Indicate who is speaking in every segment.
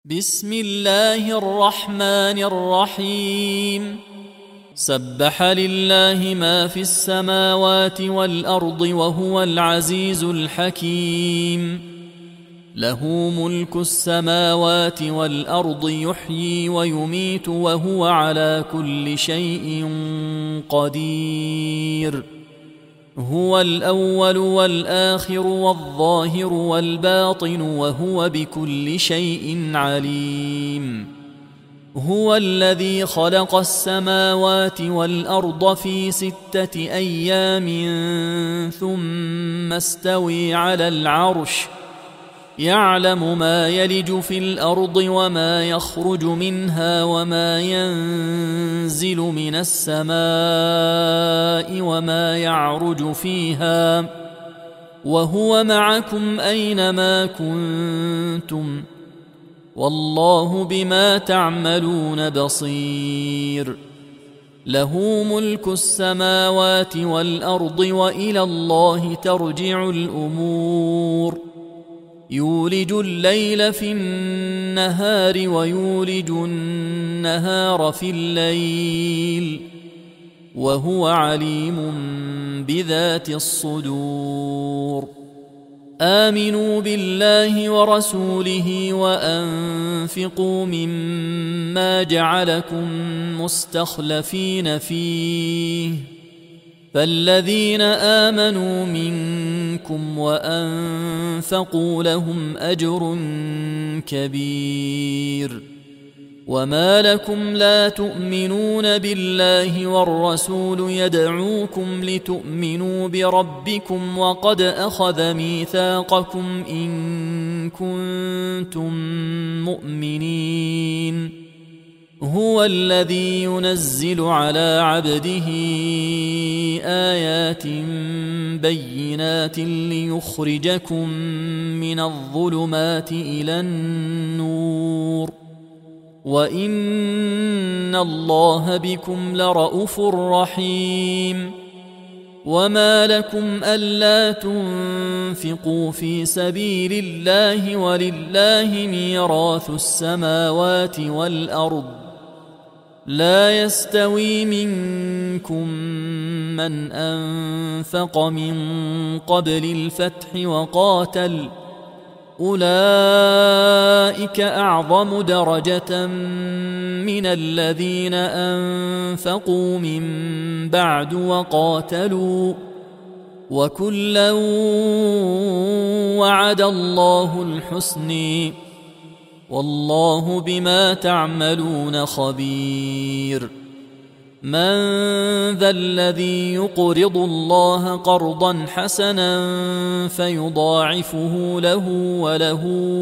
Speaker 1: بسم الله الرحمن الرحيم. سبح لله ما في السماوات والأرض وهو العزيز الحكيم. له ملك السماوات والأرض يحيي ويميت وهو على كل شيء قدير. هو الأول والآخر والظاهر والباطن وهو بكل شيء عليم. هو الذي خلق السماوات والأرض في 6 أيام ثم استوى على العرش يعلم ما يلج في الأرض وما يخرج منها وما ينزل من السماء وما يعرج فيها وهو معكم أينما كنتم والله بما تعملون بصير. له ملك السماوات والأرض وإلى الله ترجع الأمور. يولج الليل في النهار ويولج النهار في الليل وهو عليم بذات الصدور. آمنوا بالله ورسوله وأنفقوا مما جعلكم مستخلفين فيه فالذين آمنوا منكم وأنفقوا لهم أجر كبير. وما لكم لا تؤمنون بالله والرسول يدعوكم لتؤمنوا بربكم وقد أخذ ميثاقكم إن كنتم مؤمنين. هو الذي ينزل على عبده آيات بينات ليخرجكم من الظلمات إلى النور وإن الله بكم لرءوف رحيم. وما لكم ألا تنفقوا في سبيل الله ولله ميراث السماوات والأرض لا يستوي منكم من أنفق من قبل الفتح وقاتل أولئك أعظم درجة من الذين أنفقوا من بعد وقاتلوا وكلا وعد الله الحسنى والله بما تعملون خبير. من ذا الذي يقرض الله قرضا حسنا فيضاعفه له وله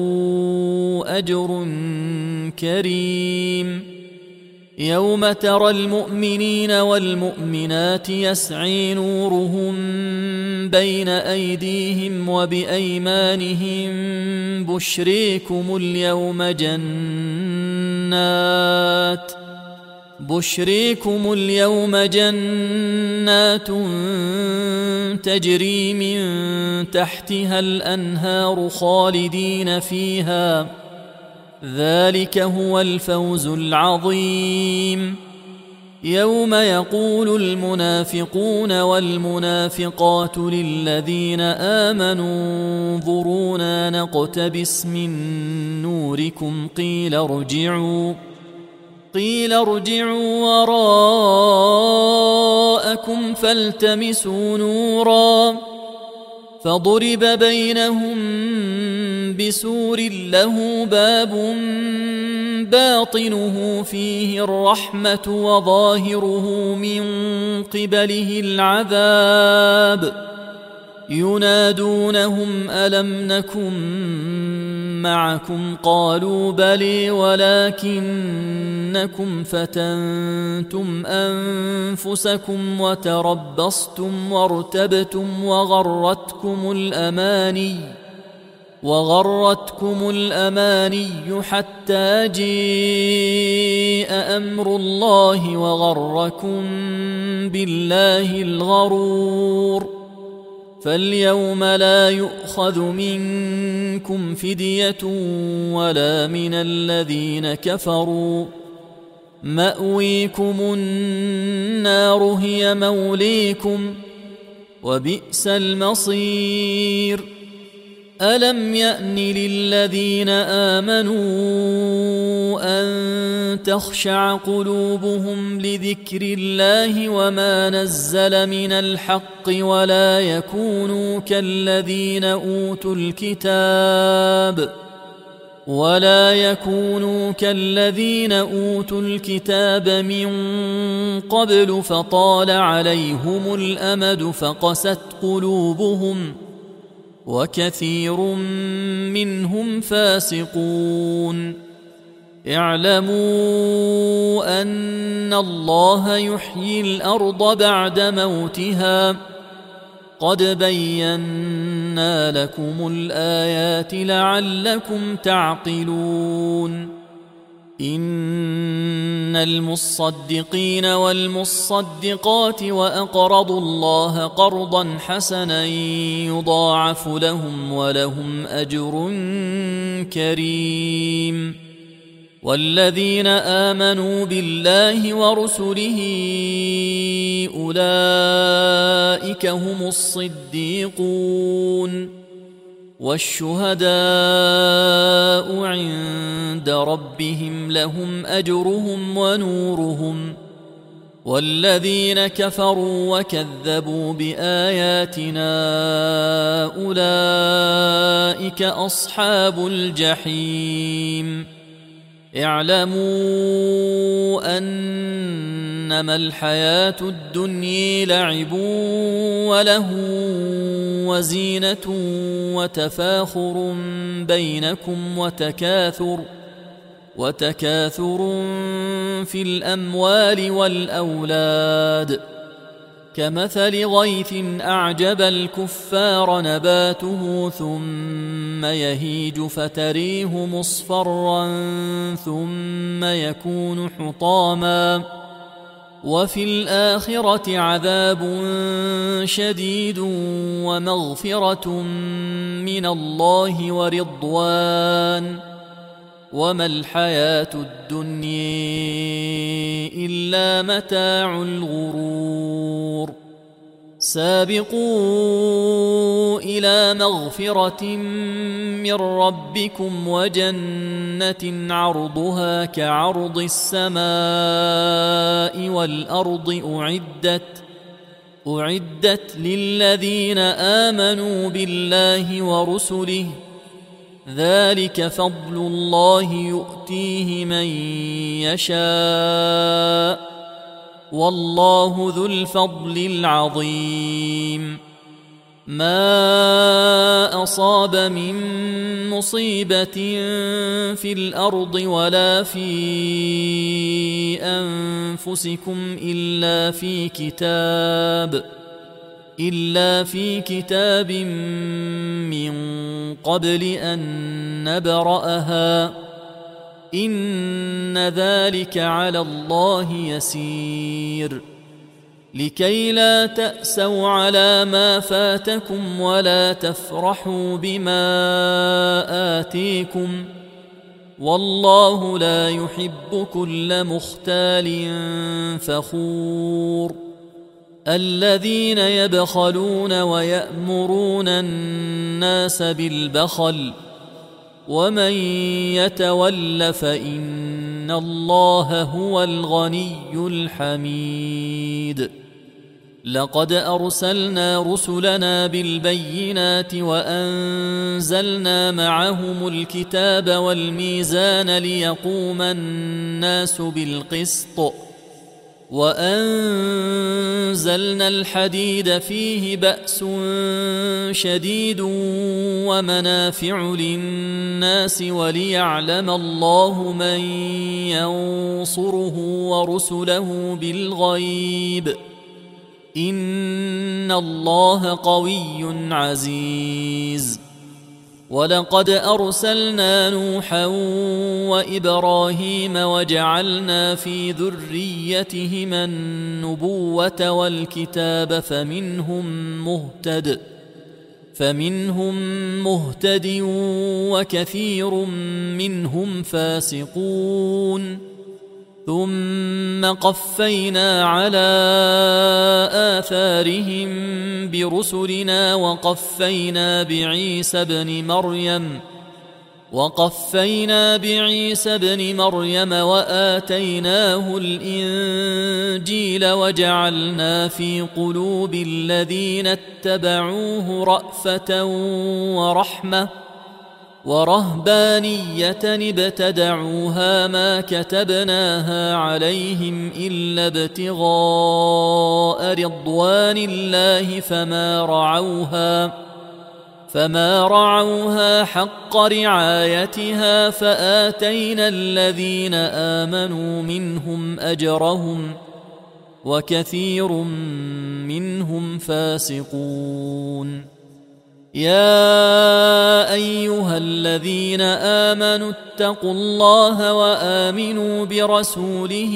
Speaker 1: أجر كريم. يوم ترى المؤمنين والمؤمنات يسعي نورهم بين أيديهم وبأيمانهم بشريكم اليوم جنات تجري من تحتها الأنهار خالدين فيها ذلك هو الفوز العظيم. يوم يقول المنافقون والمنافقات للذين آمنوا انظرونا نقتبس من نوركم قيل ارجعوا وراءكم فالتمسوا نورا فضرب بينهم بسور له باب باطنه فيه الرحمة وظاهره من قبله العذاب ينادونهم ألم نكن معكم قالوا بلى ولكنكم فتنتم أنفسكم وتربصتم وارتبتم وغرتكم الأماني حتى جاء أمر الله وغركم بالله الغرور. فاليوم لا يؤخذ منكم فدية ولا من الذين كفروا، مأويكم النار هي موليكم وبئس المصير. ألم يأن للذين آمنوا أن تخشع قلوبهم لذكر الله وما نزل من الحق ولا يكونوا كالذين أوتوا الكتاب من قبل فطال عليهم الأمد فقست قلوبهم وكثير منهم فاسقون. اعلموا أن الله يحيي الأرض بعد موتها، قد بينا لكم الآيات لعلكم تعقلون. إن المصدقين والمصدقات وأقرضوا الله قرضا حسنا يضاعف لهم ولهم أجر كريم. والذين آمنوا بالله ورسله أولئك هم الصديقون والشهداء عند ربهم لهم أجرهم ونورهم. والذين كفروا وكذبوا بآياتنا أولئك أصحاب الجحيم. اعلموا أنما الحياة الدنيا لعب وله وزينة وتفاخر بينكم وتكاثر في الأموال والأولاد، كمثل غيث أعجب الكفار نباته ثم يهيج فتريه مصفرا ثم يكون حطاما، وفي الآخرة عذاب شديد ومغفرة من الله ورضوان، وما الحياة الدنيا إلا متاع الغرور. سابقوا إلى مغفرة من ربكم وجنة عرضها كعرض السماء والأرض أعدت للذين آمنوا بالله ورسله، ذلك فضل الله يؤتيه من يشاء والله ذو الفضل العظيم. ما أصاب من مصيبة في الأرض ولا في أنفسكم إلا في كتاب من قبل أن نبرأها، إن ذلك على الله يسير. لكي لا تأسوا على ما فاتكم ولا تفرحوا بما آتيكم، والله لا يحب كل مختال فخور. الذين يبخلون ويأمرون الناس بالبخل، ومن يتول فإن الله هو الغني الحميد. لقد أرسلنا رسلنا بالبينات وأنزلنا معهم الكتاب والميزان ليقوم الناس بالقسط، وأنزلنا الحديد فيه بأس شديد ومنافع للناس وليعلم الله من ينصره ورسله بالغيب، إن الله قوي عزيز. ولقد أرسلنا نوحا وإبراهيم وجعلنا في ذريتهما النبوة والكتاب، فمنهم فمنهم مهتد وكثير منهم فاسقون ثم قفينا على آثارهم برسلنا وقفينا بعيسى ابن مريم وآتيناه الإنجيل وجعلنا في قلوب الذين اتبعوه رأفة ورحمة ورهبانية ابتدعوها ما كتبناها عليهم إلا ابتغاء رضوان الله فما رعوها حق رعايتها فآتينا الذين آمنوا منهم أجرهم وكثير منهم فاسقون يا أيها الذين آمنوا اتقوا الله وآمنوا برسوله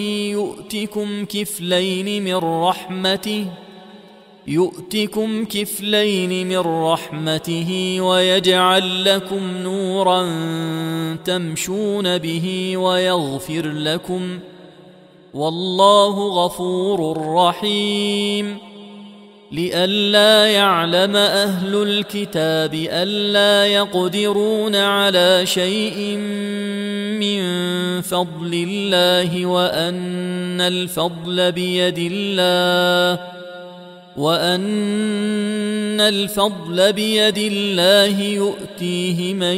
Speaker 1: يؤتكم كفلين من رحمته ويجعل لكم نورا تمشون به ويغفر لكم والله غفور رحيم لئلا يعلم أهل الكتاب ألا يقدرون على شيء من فضل الله وأن الفضل بيد الله يؤتيه من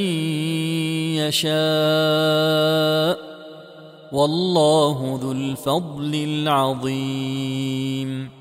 Speaker 1: يشاء والله ذو الفضل العظيم